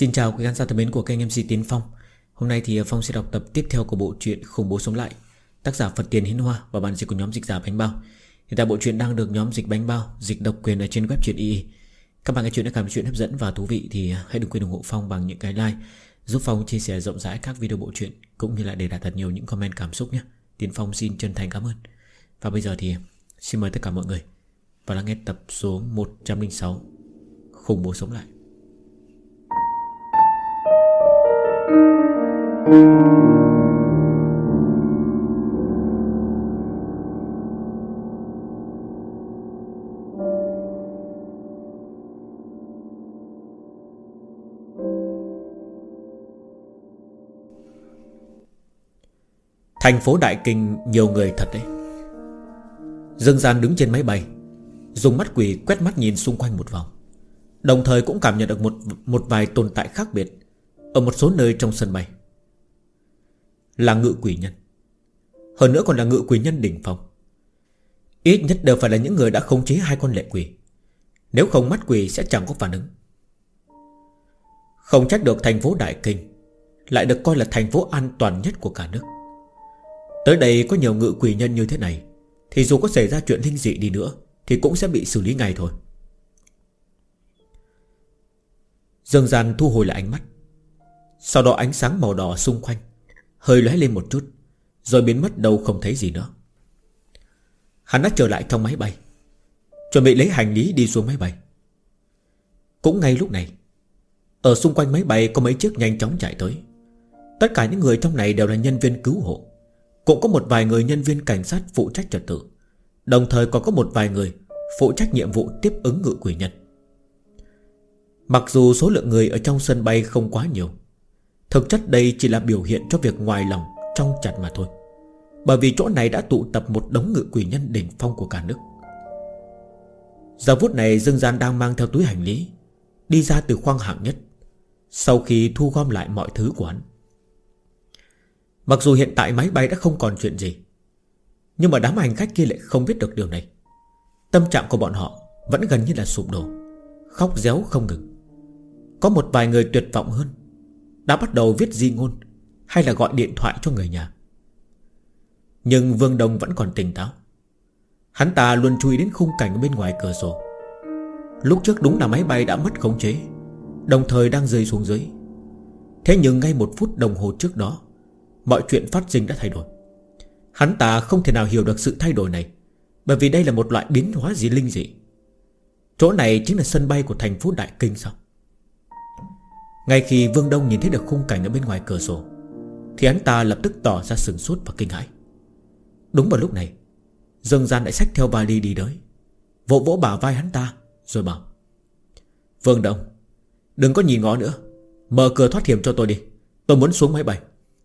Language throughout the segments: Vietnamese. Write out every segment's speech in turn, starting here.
Xin chào quý khán giả thân mến của kênh MC Tiến Phong. Hôm nay thì Phong sẽ đọc tập tiếp theo của bộ truyện Khủng Bố Sống Lại, tác giả Phật Tiền Hiến Hoa và bản dịch của nhóm dịch giả Bánh Bao. Hiện tại bộ truyện đang được nhóm dịch Bánh Bao dịch độc quyền ở trên web truyện y. Các bạn nghe chuyện đã cảm thấy chuyện hấp dẫn và thú vị thì hãy đừng quên ủng hộ Phong bằng những cái like, giúp Phong chia sẻ rộng rãi các video bộ truyện, cũng như là để lại thật nhiều những comment cảm xúc nhé. Tiến Phong xin chân thành cảm ơn. Và bây giờ thì xin mời tất cả mọi người và lắng nghe tập số 106 Khủng Bố Sống Lại. Thành phố Đại Kinh nhiều người thật đấy. Dương Gian đứng trên máy bay, dùng mắt quỷ quét mắt nhìn xung quanh một vòng, đồng thời cũng cảm nhận được một vài tồn tại khác biệt ở một số nơi trong sân bay. Là ngự quỷ nhân, hơn nữa còn là ngự quỷ nhân đỉnh phong. Ít nhất đều phải là những người đã khống chế hai con lệ quỷ, nếu không mắt quỷ sẽ chẳng có phản ứng. Không trách được thành phố Đại Kinh lại được coi là thành phố an toàn nhất của cả nước. Tới đây có nhiều ngự quỷ nhân như thế này thì dù có xảy ra chuyện linh dị đi nữa thì cũng sẽ bị xử lý ngay thôi. Dương Gian thu hồi lại ánh mắt, sau đó ánh sáng màu đỏ xung quanh hơi lóe lên một chút, rồi biến mất đâu không thấy gì nữa. Hắn đã trở lại trong máy bay, chuẩn bị lấy hành lý đi xuống máy bay. Cũng ngay lúc này, ở xung quanh máy bay có mấy chiếc nhanh chóng chạy tới. Tất cả những người trong này đều là nhân viên cứu hộ, cũng có một vài người nhân viên cảnh sát phụ trách trật tự, đồng thời còn có một vài người phụ trách nhiệm vụ tiếp ứng ngự quỷ nhân. Mặc dù số lượng người ở trong sân bay không quá nhiều, thực chất đây chỉ là biểu hiện cho việc ngoài lòng trong chặt mà thôi. Bởi vì chỗ này đã tụ tập một đống ngự quỷ nhân đỉnh phong của cả nước. Giờ phút này Dương Gian đang mang theo túi hành lý đi ra từ khoang hạng nhất, sau khi thu gom lại mọi thứ của hắn. Mặc dù hiện tại máy bay đã không còn chuyện gì, nhưng mà đám hành khách kia lại không biết được điều này. Tâm trạng của bọn họ vẫn gần như là sụp đổ, khóc réo không ngừng. Có một vài người tuyệt vọng hơn, đã bắt đầu viết di ngôn hay là gọi điện thoại cho người nhà. Nhưng Vương Đông vẫn còn tỉnh táo. Hắn ta luôn chú ý đến khung cảnh bên ngoài cửa sổ. Lúc trước đúng là máy bay đã mất khống chế, đồng thời đang rơi xuống dưới. Thế nhưng ngay một phút đồng hồ trước đó, mọi chuyện phát sinh đã thay đổi. Hắn ta không thể nào hiểu được sự thay đổi này, bởi vì đây là một loại biến hóa gì linh dị. Chỗ này chính là sân bay của thành phố Đại Kinh sao? Ngay khi Vương Đông nhìn thấy được khung cảnh ở bên ngoài cửa sổ thì hắn ta lập tức tỏ ra sửng sốt và kinh hãi. Đúng vào lúc này, Dương Gian lại xách theo vali đi tới, vỗ vỗ bả vai hắn ta rồi bảo: Vương Đông, đừng có nhìn ngó nữa, mở cửa thoát hiểm cho tôi đi, tôi muốn xuống máy bay.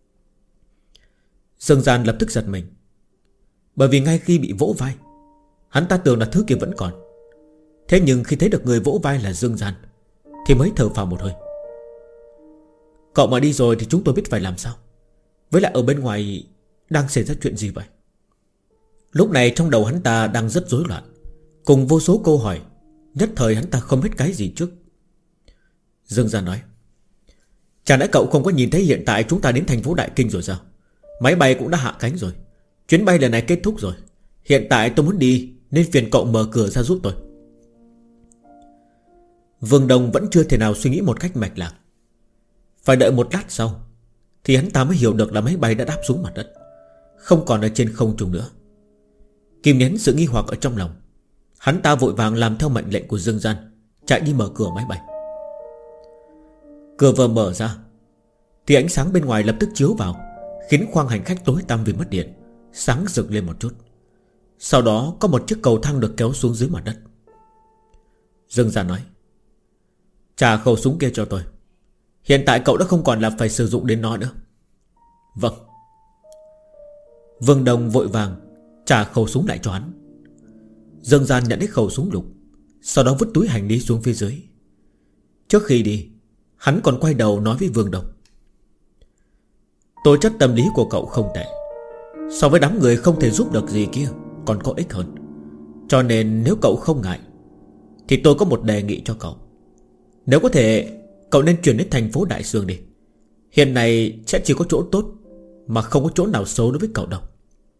Dương Gian lập tức giật mình, bởi vì ngay khi bị vỗ vai, hắn ta tưởng là thứ kia vẫn còn. Thế nhưng khi thấy được người vỗ vai là Dương Gian thì mới thở phào một hơi. Cậu mà đi rồi thì chúng tôi biết phải làm sao. Với lại ở bên ngoài đang xảy ra chuyện gì vậy? Lúc này trong đầu hắn ta đang rất rối loạn, cùng vô số câu hỏi, nhất thời hắn ta không biết cái gì trước. Dương Gian nói: Chẳng lẽ cậu không có nhìn thấy hiện tại chúng ta đến thành phố Đại Kinh rồi sao? Máy bay cũng đã hạ cánh rồi, chuyến bay lần này kết thúc rồi. Hiện tại tôi muốn đi, nên phiền cậu mở cửa ra giúp tôi. Vương Đông vẫn chưa thể nào suy nghĩ một cách mạch lạc. Phải đợi một lát sau thì hắn ta mới hiểu được là máy bay đã đáp xuống mặt đất, không còn ở trên không trung nữa. Kìm nén sự nghi hoặc ở trong lòng, hắn ta vội vàng làm theo mệnh lệnh của Dương Gian, chạy đi mở cửa máy bay. Cửa vừa mở ra thì ánh sáng bên ngoài lập tức chiếu vào, khiến khoang hành khách tối tăm vì mất điện sáng rực lên một chút. Sau đó có một chiếc cầu thang được kéo xuống dưới mặt đất. Dương Gian nói: Trả khẩu súng kia cho tôi. Hiện tại cậu đã không còn là phải sử dụng đến nó nữa. Vâng. Vương Đông vội vàng trả khẩu súng lại cho hắn. Dương Gian nhận lấy khẩu súng lục, sau đó vứt túi hành lý xuống phía dưới. Trước khi đi, hắn còn quay đầu nói với Vương Đông: Tố chất tâm lý của cậu không tệ, so với đám người không thể giúp được gì kia còn có ích hơn. Cho nên nếu cậu không ngại thì tôi có một đề nghị cho cậu. Nếu có thể Cậu nên chuyển đến thành phố Đại Sương đi. Hiện này sẽ chỉ có chỗ tốt, mà không có chỗ nào xấu đối với cậu đâu.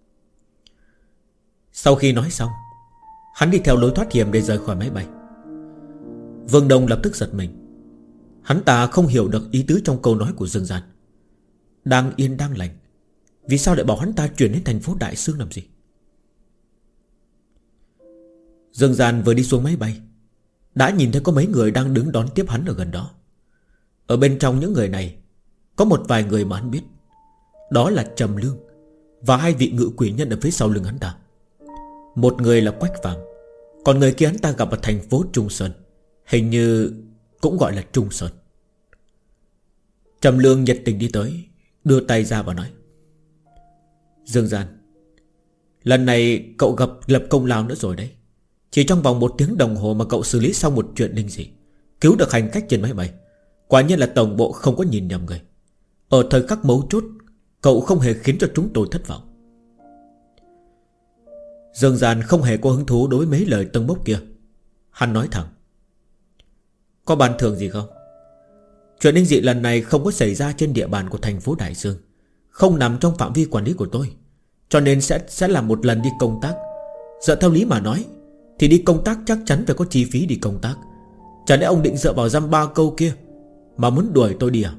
Sau khi nói xong, hắn đi theo lối thoát hiểm để rời khỏi máy bay. Vương Đông lập tức giật mình. Hắn ta không hiểu được ý tứ trong câu nói của Dương Gian. Đang yên đang lành, vì sao lại bảo hắn ta chuyển đến thành phố Đại Sương làm gì? Dương Gian vừa đi xuống máy bay, đã nhìn thấy có mấy người đang đứng đón tiếp hắn ở gần đó. Ở bên trong những người này có một vài người mà hắn biết. Đó là Trầm Lương và hai vị ngự quỷ nhân ở phía sau lưng hắn ta. Một người là Quách Phàm, còn người kia hắn ta gặp ở thành phố Trung Sơn, hình như cũng gọi là Trung Sơn. Trầm Lương nhiệt tình đi tới, đưa tay ra và nói: Dương Gian, lần này cậu gặp lập công lao nữa rồi đấy. Chỉ trong vòng 1 tiếng đồng hồ mà cậu xử lý xong một chuyện linh dị, cứu được hành khách trên máy bay. Quả nhiên là tổng bộ không có nhìn nhầm người. Ở thời khắc mấu chốt, cậu không hề khiến cho chúng tôi thất vọng. Dương Gian không hề có hứng thú đối với mấy lời tân bốc kia. Hắn nói thẳng: Có ban thưởng gì không? Chuyện linh dị lần này không có xảy ra trên địa bàn của thành phố Đại Dương, không nằm trong phạm vi quản lý của tôi, cho nên sẽ là một lần đi công tác. Dựa theo lý mà nói thì đi công tác chắc chắn phải có chi phí đi công tác. Chả lẽ ông định dựa vào dăm ba câu kia mà muốn đuổi tôi đi à?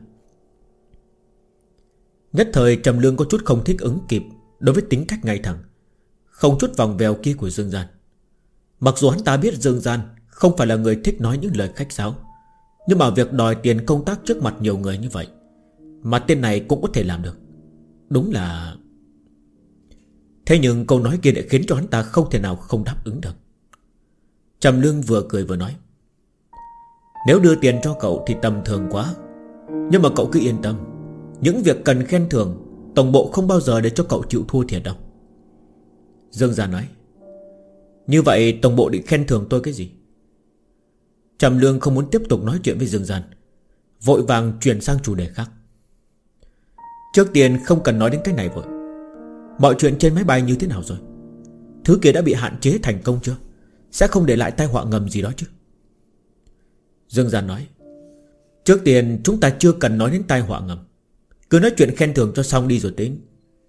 Nhất thời Trầm Lương có chút không thích ứng kịp đối với tính cách ngay thẳng, không chút vòng vèo kia của Dương Gian. Mặc dù hắn ta biết Dương Gian không phải là người thích nói những lời khách sáo, nhưng mà việc đòi tiền công tác trước mặt nhiều người như vậy mà tên này cũng có thể làm được, đúng là... Thế nhưng câu nói kia lại khiến cho hắn ta không thể nào không đáp ứng được. Trầm Lương vừa cười vừa nói: Nếu đưa tiền cho cậu thì tầm thường quá, nhưng mà cậu cứ yên tâm, những việc cần khen thưởng tổng bộ không bao giờ để cho cậu chịu thua thiệt đâu. Dương Gia nói: Như vậy tổng bộ định khen thưởng tôi cái gì? Trầm Lương không muốn tiếp tục nói chuyện với Dương Gian, vội vàng chuyển sang chủ đề khác. Trước tiên không cần nói đến cái này vội. Mọi chuyện trên máy bay như thế nào rồi? Thứ kia đã bị hạn chế thành công chưa? Sẽ không để lại tai họa ngầm gì đó chứ? Dương Gian nói: Trước tiên chúng ta chưa cần nói đến tai họa ngầm, cứ nói chuyện khen thưởng cho xong đi rồi tính.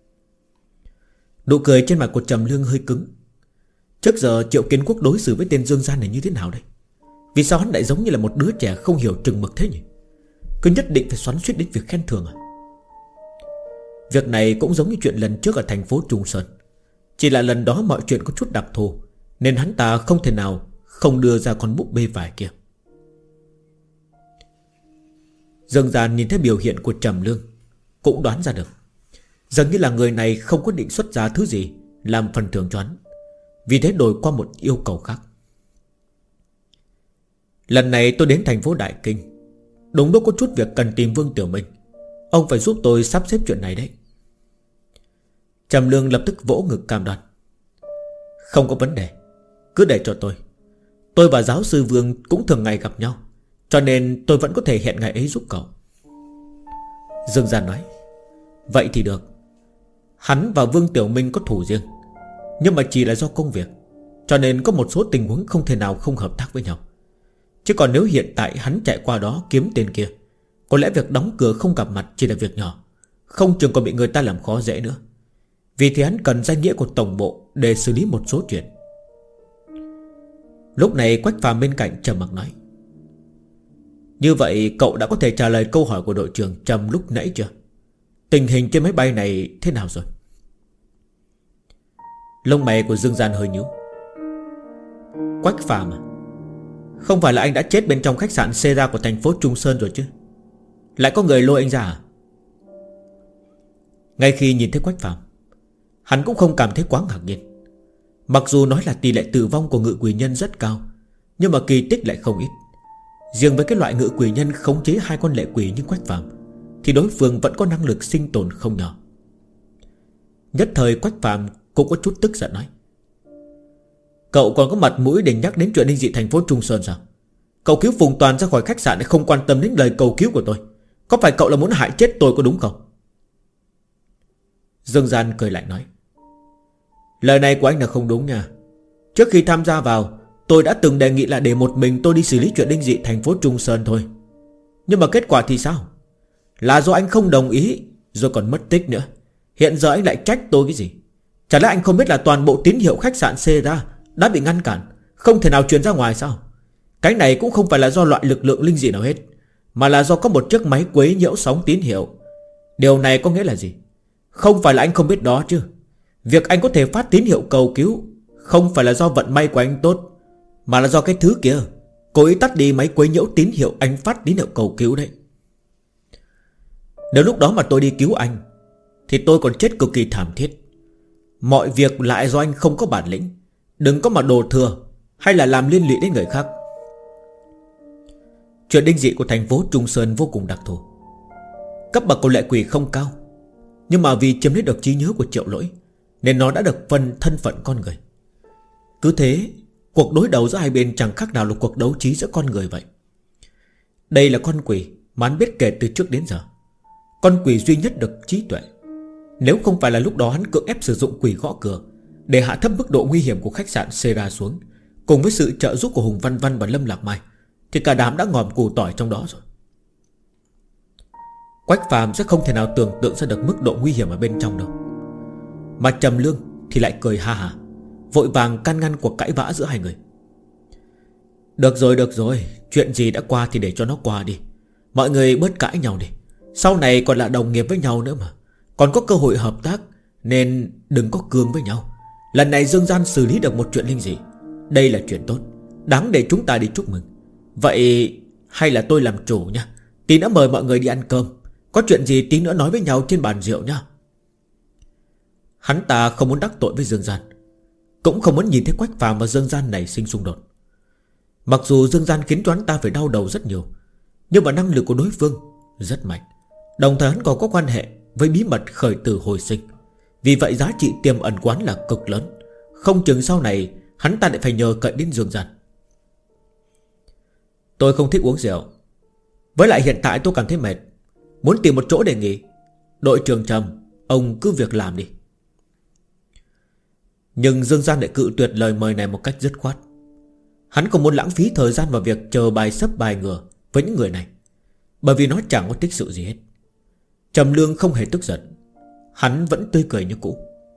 Nụ cười trên mặt của Trầm Lương hơi cứng. Trước giờ Triệu Kiến Quốc đối xử với tên Dương Gian này như thế nào đây? Vì sao hắn lại giống như là một đứa trẻ không hiểu chừng mực thế nhỉ? Cứ nhất định phải xoắn xuýt đến việc khen thưởng à? Việc này cũng giống như chuyện lần trước ở thành phố Trung Sơn. Chỉ là lần đó mọi chuyện có chút đặc thù, nên hắn ta không thể nào không đưa ra con búp bê vải kia. Dương Gian nhìn thấy biểu hiện của Trầm Lương, cũng đoán ra được dường như là người này không có định xuất ra thứ gì làm phần thưởng cho hắn, vì thế đổi qua một yêu cầu khác. Lần này tôi đến thành phố Đại Kinh, đúng lúc có chút việc cần tìm Vương Tiểu Minh. Ông phải giúp tôi sắp xếp chuyện này đấy. Trầm Lương lập tức vỗ ngực cam đoan: Không có vấn đề, cứ để cho tôi. Tôi và giáo sư Vương cũng thường ngày gặp nhau, cho nên tôi vẫn có thể hẹn ngày ấy giúp cậu. Dương Gian nói: Vậy thì được. Hắn và Vương Tiểu Minh có thù riêng, nhưng mà chỉ là do công việc, cho nên có một số tình huống không thể nào không hợp tác với nhau. Chứ còn nếu hiện tại hắn chạy qua đó kiếm tên kia, có lẽ việc đóng cửa không gặp mặt chỉ là việc nhỏ, không chừng còn bị người ta làm khó dễ nữa. Vì thế hắn cần danh nghĩa của tổng bộ để xử lý một số chuyện. Lúc này Quách Phàm bên cạnh trầm mặc nói: Như vậy cậu đã có thể trả lời câu hỏi của đội trưởng Trầm lúc nãy chưa? Tình hình trên máy bay này thế nào rồi? Lông mày của Dương Gian hơi nhíu. Quách Phàm à? Không phải là anh đã chết bên trong khách sạn Sera của thành phố Trung Sơn rồi chứ? Lại có người lôi anh ra à? Ngay khi nhìn thấy Quách Phàm, hắn cũng không cảm thấy quá ngạc nhiên. Mặc dù nói là tỷ lệ tử vong của ngự quỷ nhân rất cao, nhưng mà kỳ tích lại không ít. Riêng với cái loại ngự quỷ nhân khống chế 2 con lệ quỷ như Quách Phàm thì đối phương vẫn có năng lực sinh tồn không nhỏ. Nhất thời Quách Phàm cũng có chút tức giận nói: Cậu còn có mặt mũi để nhắc đến chuyện linh dị thành phố Trung Sơn sao? Cậu cứu Phùng Toàn ra khỏi khách sạn để không quan tâm đến lời cầu cứu của tôi. Có phải cậu là muốn hại chết tôi có đúng không? Dương Gian cười lạnh nói: Lời này của anh là không đúng nha. Trước khi tham gia vào, tôi đã từng đề nghị là để một mình tôi đi xử lý chuyện linh dị thành phố Trung Sơn thôi. Nhưng mà kết quả thì sao? Là do anh không đồng ý, rồi còn mất tích nữa. Hiện giờ anh lại trách tôi cái gì? Chả lẽ anh không biết là toàn bộ tín hiệu khách sạn Sera đã bị ngăn cản, không thể nào truyền ra ngoài sao? Cái này cũng không phải là do loại lực lượng linh dị nào hết, mà là do có một chiếc máy quấy nhiễu sóng tín hiệu. Điều này có nghĩa là gì? Không phải là anh không biết đó chứ. Việc anh có thể phát tín hiệu cầu cứu không phải là do vận may của anh tốt, mà là do cái thứ kia cố ý tắt đi máy quấy nhiễu tín hiệu anh phát tín hiệu cầu cứu đấy. Nếu lúc đó mà tôi đi cứu anh thì tôi còn chết cực kỳ thảm thiết. Mọi việc lại do anh không có bản lĩnh. Đừng có mà đổ thừa hay là làm liên lụy đến người khác. Chuyện linh dị của thành phố Trung Sơn vô cùng đặc thù. Cấp bậc của lệ quỷ không cao, nhưng mà vì chiếm lấy được trí nhớ của Triệu Lỗi nên nó đã được phân thân phận con người. Cứ thế, cuộc đối đầu giữa hai bên chẳng khác nào là cuộc đấu trí giữa con người vậy. Đây là con quỷ mà hắn biết kể từ trước đến giờ. Con quỷ duy nhất được trí tuệ. Nếu không phải là lúc đó hắn cưỡng ép sử dụng quỷ gõ cửa để hạ thấp mức độ nguy hiểm của khách sạn Sera xuống, cùng với sự trợ giúp của Hùng Văn Văn và Lâm Lạc Mai, thì cả đám đã ngòm củ tỏi trong đó rồi. Quách Phàm sẽ không thể nào tưởng tượng ra được mức độ nguy hiểm ở bên trong đâu. Mà Trầm Lương thì lại cười ha hả, vội vàng can ngăn cuộc cãi vã giữa hai người. Được rồi, chuyện gì đã qua thì để cho nó qua đi. Mọi người bớt cãi nhau đi. Sau này còn là đồng nghiệp với nhau nữa mà, còn có cơ hội hợp tác, nên đừng có cương với nhau. Lần này Dương Gian xử lý được một chuyện linh dị, đây là chuyện tốt, đáng để chúng ta đi chúc mừng. Vậy hay là tôi làm chủ nha. Tí nữa mời mọi người đi ăn cơm. Có chuyện gì tí nữa nói với nhau trên bàn rượu nha. Hắn ta không muốn đắc tội với Dương Gian, cũng không muốn nhìn thấy Quách Phàm và Dương Gian này sinh xung đột. Mặc dù Dương Gian khiến cho hắn ta phải đau đầu rất nhiều, nhưng mà năng lực của đối phương rất mạnh. Đồng thời hắn còn có quan hệ với bí mật khởi tử hồi sinh. Vì vậy giá trị tiềm ẩn quán là cực lớn. Không chừng sau này hắn ta lại phải nhờ cậy đến Dương Gian. Tôi không thích uống rượu, với lại hiện tại tôi cảm thấy mệt, muốn tìm một chỗ để nghỉ. Đội trưởng Trầm, ông cứ việc làm đi. Nhưng Dương Gian lại cự tuyệt lời mời này một cách dứt khoát. Hắn không muốn lãng phí thời gian vào việc chờ bài sấp bài ngửa với những người này, bởi vì nó chẳng có tích sự gì hết. Trầm Lương không hề tức giận, hắn vẫn tươi cười như cũ.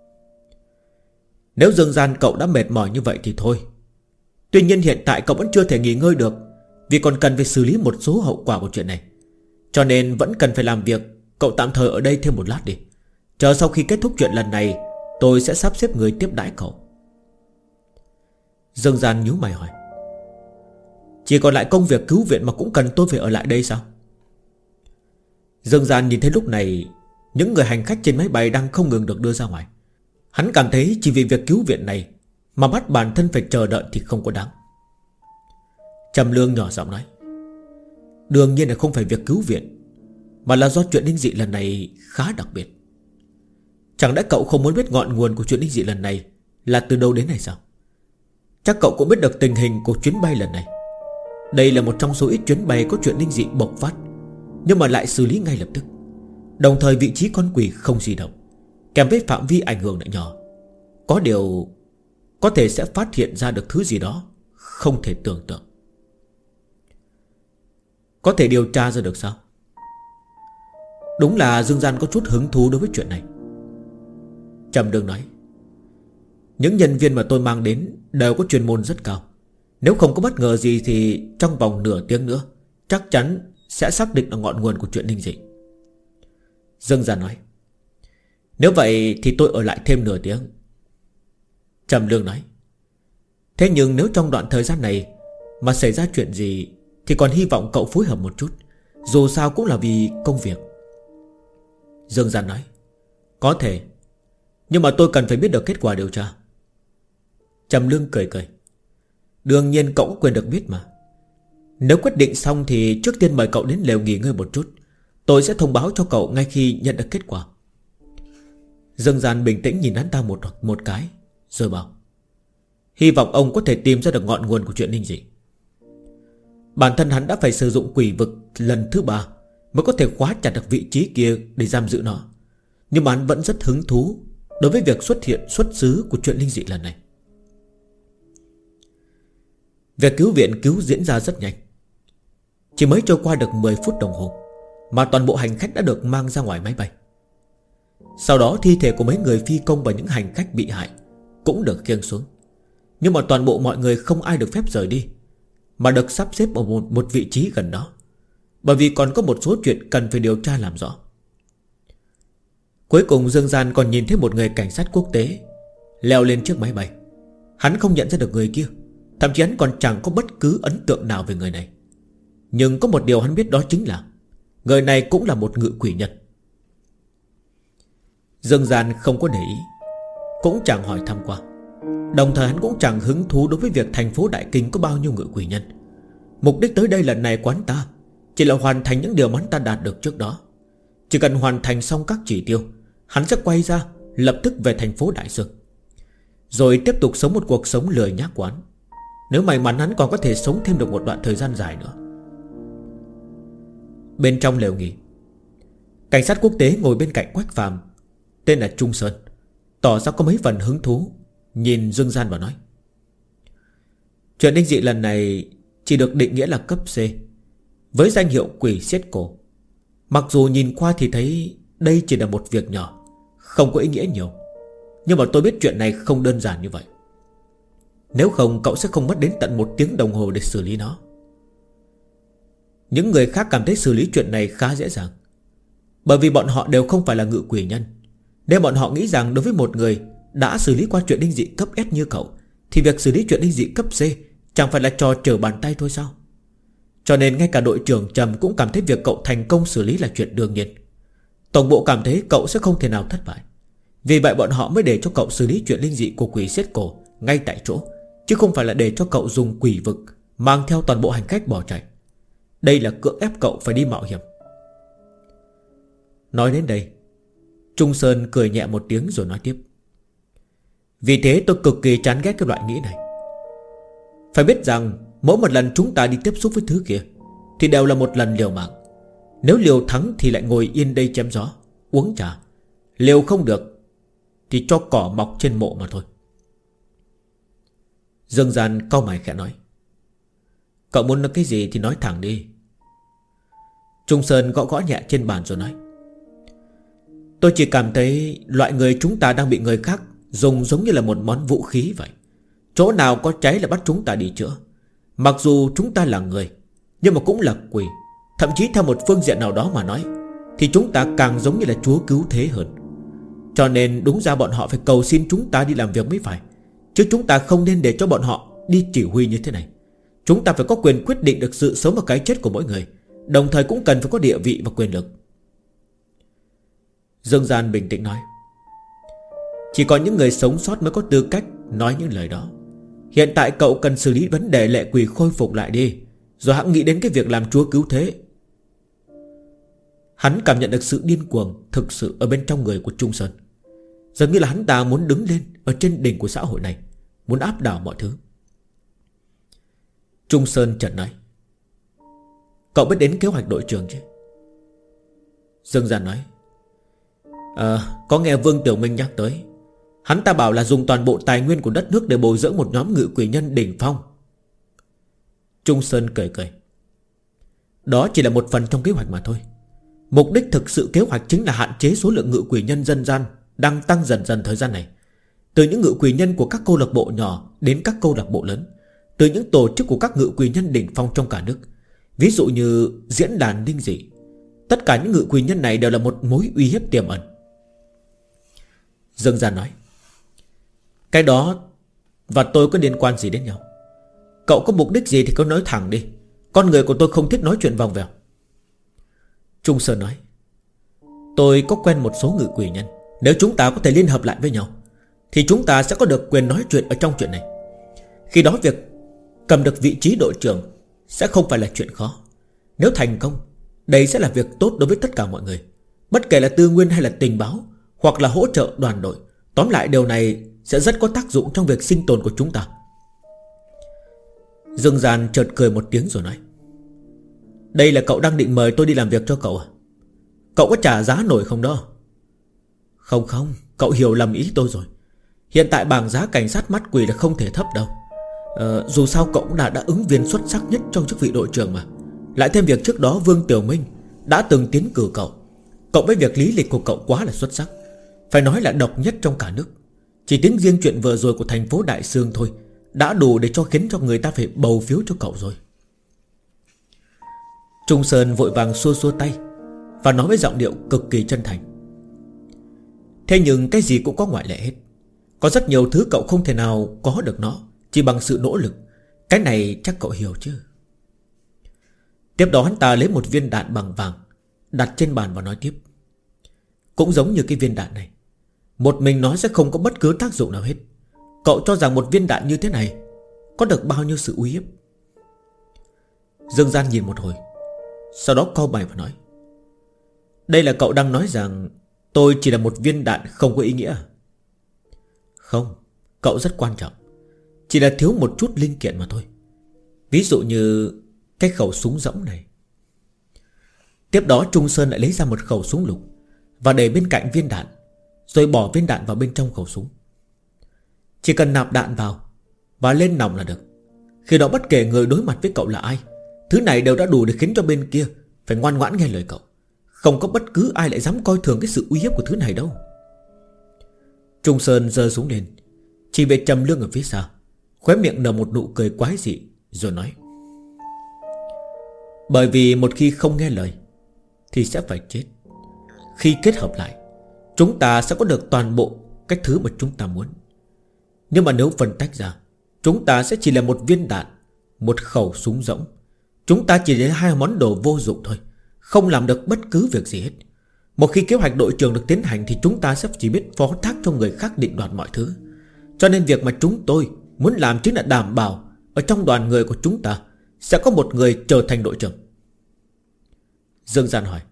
Nếu Dương Gian cậu đã mệt mỏi như vậy thì thôi. Tuy nhiên hiện tại cậu vẫn chưa thể nghỉ ngơi được, vì còn cần phải xử lý một số hậu quả của chuyện này. Cho nên vẫn cần phải làm việc. Cậu tạm thời ở đây thêm một lát đi. Chờ sau khi kết thúc chuyện lần này, tôi sẽ sắp xếp người tiếp đãi cậu. Dương Gian nhíu mày hỏi, chỉ còn lại công việc cứu viện mà cũng cần tôi phải ở lại đây sao? Dương Gian nhìn thấy lúc này những người hành khách trên máy bay đang không ngừng được đưa ra ngoài. Hắn cảm thấy chỉ vì việc cứu viện này mà bắt bản thân phải chờ đợi thì không có đáng. Trầm Lương nhỏ giọng nói, đương nhiên là không phải việc cứu viện, mà là do chuyện linh dị lần này khá đặc biệt. Chẳng lẽ cậu không muốn biết ngọn nguồn của chuyện linh dị lần này là từ đâu đến này sao? Chắc cậu cũng biết được tình hình của chuyến bay lần này. Đây là một trong số ít chuyến bay có chuyện linh dị bộc phát, nhưng mà lại xử lý ngay lập tức. Đồng thời vị trí con quỷ không di động, kèm với phạm vi ảnh hưởng lại nhỏ. Có điều có thể sẽ phát hiện ra được thứ gì đó không thể tưởng tượng. Có thể điều tra ra được sao? Đúng là Dương Gian có chút hứng thú đối với chuyện này. Trầm Lương nói, những nhân viên mà tôi mang đến đều có chuyên môn rất cao. Nếu không có bất ngờ gì thì trong vòng nửa tiếng nữa chắc chắn sẽ xác định được ngọn nguồn của chuyện linh dị. Dương Gian nói, nếu vậy thì tôi ở lại thêm nửa tiếng. Trầm Lương nói, thế nhưng nếu trong đoạn thời gian này mà xảy ra chuyện gì thì còn hy vọng cậu phối hợp một chút, dù sao cũng là vì công việc. Dương Gian nói, có thể, nhưng mà tôi cần phải biết được kết quả điều tra. Trầm Lương cười cười, đương nhiên cậu có quyền được biết mà. Nếu quyết định xong thì trước tiên mời cậu đến lều nghỉ ngơi một chút. Tôi sẽ thông báo cho cậu ngay khi nhận được kết quả. Dương Gian bình tĩnh nhìn hắn ta một cái, rồi bảo, hy vọng ông có thể tìm ra được ngọn nguồn của chuyện linh dị. Bản thân hắn đã phải sử dụng quỷ vực lần thứ 3 mới có thể khóa chặt được vị trí kia để giam giữ nó. Nhưng mà hắn vẫn rất hứng thú đối với việc xuất xứ của chuyện linh dị lần này. Việc cứu viện diễn ra rất nhanh. Chỉ mới trôi qua được 10 phút đồng hồ mà toàn bộ hành khách đã được mang ra ngoài máy bay. Sau đó thi thể của mấy người phi công và những hành khách bị hại cũng được khiêng xuống. Nhưng mà toàn bộ mọi người không ai được phép rời đi, mà được sắp xếp ở một vị trí gần đó, bởi vì còn có một số chuyện cần phải điều tra làm rõ. Cuối cùng Dương Gian còn nhìn thấy một người cảnh sát quốc tế leo lên chiếc máy bay. Hắn không nhận ra được người kia, thậm chí hắn còn chẳng có bất cứ ấn tượng nào về người này. Nhưng có một điều hắn biết, đó chính là người này cũng là một ngự quỷ nhân. Dương Gian không có để ý, cũng chẳng hỏi thăm qua. Đồng thời hắn cũng chẳng hứng thú đối với việc thành phố Đại Kinh có bao nhiêu ngự quỷ nhân. Mục đích tới đây lần này của hắn ta chỉ là hoàn thành những điều mà hắn ta đạt được trước đó. Chỉ cần hoàn thành xong các chỉ tiêu, hắn sẽ quay ra lập tức về thành phố Đại Sương, rồi tiếp tục sống một cuộc sống lười nhác của hắn. Nếu may mắn hắn còn có thể sống thêm được một đoạn thời gian dài nữa. Bên trong lều nghỉ, cảnh sát quốc tế ngồi bên cạnh Quách Phàm, tên là Trung Sơn, tỏ ra có mấy phần hứng thú, nhìn Dương Gian và nói: chuyện linh dị lần này chỉ được định nghĩa là cấp C, với danh hiệu quỷ xiết cổ. Mặc dù nhìn qua thì thấy đây chỉ là một việc nhỏ, không có ý nghĩa nhiều, nhưng mà tôi biết chuyện này không đơn giản như vậy. Nếu không cậu sẽ không mất đến tận 1 tiếng đồng hồ để xử lý nó. Những người khác cảm thấy xử lý chuyện này khá dễ dàng, bởi vì bọn họ đều không phải là ngự quỷ nhân, nên bọn họ nghĩ rằng đối với một người đã xử lý qua chuyện linh dị cấp S như cậu, thì việc xử lý chuyện linh dị cấp C chẳng phải là trò trở bàn tay thôi sao? Cho nên ngay cả đội trưởng Trầm cũng cảm thấy việc cậu thành công xử lý là chuyện đương nhiên. Tổng bộ cảm thấy cậu sẽ không thể nào thất bại, vì vậy bọn họ mới để cho cậu xử lý chuyện linh dị của quỷ xiết cổ ngay tại chỗ, chứ không phải là để cho cậu dùng quỷ vực mang theo toàn bộ hành khách bỏ chạy. Đây là cưỡng ép cậu phải đi mạo hiểm. Nói đến đây, Trung Sơn cười nhẹ một tiếng rồi nói tiếp: vì thế tôi cực kỳ chán ghét cái loại nghĩ này. Phải biết rằng mỗi một lần chúng ta đi tiếp xúc với thứ kia thì đều là một lần liều mạng. Nếu liều thắng thì lại ngồi yên đây chém gió uống trà, liều không được thì cho cỏ mọc trên mộ mà thôi. Dương Gian cau mày khẽ nói: cậu muốn nói cái gì thì nói thẳng đi. Trung Sơn gõ gõ nhẹ trên bàn rồi nói: tôi chỉ cảm thấy loại người chúng ta đang bị người khác dùng giống như là một món vũ khí vậy. Chỗ nào có cháy là bắt chúng ta đi chữa. Mặc dù chúng ta là người, nhưng mà cũng là quỷ. Thậm chí theo một phương diện nào đó mà nói thì chúng ta càng giống như là chúa cứu thế hơn. Cho nên đúng ra bọn họ phải cầu xin chúng ta đi làm việc mới phải, chứ chúng ta không nên để cho bọn họ đi chỉ huy như thế này. Chúng ta phải có quyền quyết định được sự sống và cái chết của mỗi người, đồng thời cũng cần phải có địa vị và quyền lực. Dương Gian bình tĩnh nói: chỉ có những người sống sót mới có tư cách nói những lời đó. Hiện tại cậu cần xử lý vấn đề lệ quỷ khôi phục lại đi, rồi hãng nghĩ đến cái việc làm chúa cứu thế. Hắn cảm nhận được sự điên cuồng thực sự ở bên trong người của Trung Sơn. Dường như là hắn ta muốn đứng lên ở trên đỉnh của xã hội này, muốn áp đảo mọi thứ. Trung Sơn chợt nói: cậu biết đến kế hoạch đội trưởng chứ? Dương Gian nói: có nghe Vương Tiểu Minh nhắc tới. Hắn ta bảo là dùng toàn bộ tài nguyên của đất nước để bồi dưỡng một nhóm ngự quỷ nhân đỉnh phong. Trung Sơn cười cười: đó chỉ là một phần trong kế hoạch mà thôi. Mục đích thực sự kế hoạch chính là hạn chế số lượng ngự quỷ nhân dân gian đang tăng dần dần thời gian này. Từ những ngự quỷ nhân của các câu lạc bộ nhỏ đến các câu lạc bộ lớn, từ những tổ chức của các ngự quỷ nhân đỉnh phong trong cả nước, ví dụ như diễn đàn linh dị. Tất cả những ngự quỷ nhân này đều là một mối uy hiếp tiềm ẩn. Dương Gian nói: cái đó và tôi có liên quan gì đến nhau? Cậu có mục đích gì thì cứ nói thẳng đi. Con người của tôi không thích nói chuyện vòng vèo. Trung Sơn nói: tôi có quen một số ngự quỷ nhân. Nếu chúng ta có thể liên hợp lại với nhau thì chúng ta sẽ có được quyền nói chuyện ở trong chuyện này. Khi đó việc cầm được vị trí đội trưởng sẽ không phải là chuyện khó. Nếu thành công, đây sẽ là việc tốt đối với tất cả mọi người, bất kể là tư nguyên hay là tình báo, hoặc là hỗ trợ đoàn đội. Tóm lại điều này sẽ rất có tác dụng trong việc sinh tồn của chúng ta. Dương Gian chợt cười một tiếng rồi nói: đây là cậu đang định mời tôi đi làm việc cho cậu à? Cậu có trả giá nổi không đó? Không, cậu hiểu lầm ý tôi rồi. Hiện tại bảng giá cảnh sát mắt quỷ là không thể thấp đâu. Dù sao cậu cũng đã ứng viên xuất sắc nhất trong chức vị đội trưởng mà. Lại thêm việc trước đó Vương Tiểu Minh đã từng tiến cử cậu, cộng với việc lý lịch của cậu quá là xuất sắc, phải nói là độc nhất trong cả nước. Chỉ tính riêng chuyện vừa rồi của thành phố Đại Sương thôi đã đủ để khiến cho người ta phải bầu phiếu cho cậu rồi. Trung Sơn vội vàng xua xua tay và nói với giọng điệu cực kỳ chân thành. Thế nhưng cái gì cũng có ngoại lệ hết. Có rất nhiều thứ cậu không thể nào có được nó chỉ bằng sự nỗ lực. Cái này chắc cậu hiểu chứ. Tiếp đó hắn ta lấy một viên đạn bằng vàng đặt trên bàn và nói tiếp. Cũng giống như cái viên đạn này, một mình nó sẽ không có bất cứ tác dụng nào hết. Cậu cho rằng một viên đạn như thế này có được bao nhiêu sự uy hiếp? Dương Gian nhìn một hồi, sau đó cau mày và nói. Đây là cậu đang nói rằng tôi chỉ là một viên đạn không có ý nghĩa à? Không, cậu rất quan trọng. Chỉ là thiếu một chút linh kiện mà thôi. Ví dụ như cái khẩu súng rỗng này. Tiếp đó Trung Sơn lại lấy ra một khẩu súng lục và để bên cạnh viên đạn, rồi bỏ viên đạn vào bên trong khẩu súng. Chỉ cần nạp đạn vào và lên nòng là được. Khi đó bất kể người đối mặt với cậu là ai, thứ này đều đã đủ để khiến cho bên kia phải ngoan ngoãn nghe lời cậu. Không có bất cứ ai lại dám coi thường cái sự uy hiếp của thứ này đâu. Trung Sơn giơ súng lên, chỉ về Trầm Lương ở phía sau, khóe miệng nở một nụ cười quái dị, rồi nói. Bởi vì một khi không nghe lời thì sẽ phải chết. Khi kết hợp lại, chúng ta sẽ có được toàn bộ cái thứ mà chúng ta muốn. Nhưng mà nếu phân tách ra, chúng ta sẽ chỉ là một viên đạn, một khẩu súng rỗng. Chúng ta chỉ là hai món đồ vô dụng thôi, không làm được bất cứ việc gì hết. Một khi kế hoạch đội trưởng được tiến hành thì chúng ta sẽ chỉ biết phó thác cho người khác định đoạt mọi thứ. Cho nên việc mà chúng tôi muốn làm chính là đảm bảo ở trong đoàn người của chúng ta sẽ có một người trở thành đội trưởng. Dương Gian hỏi.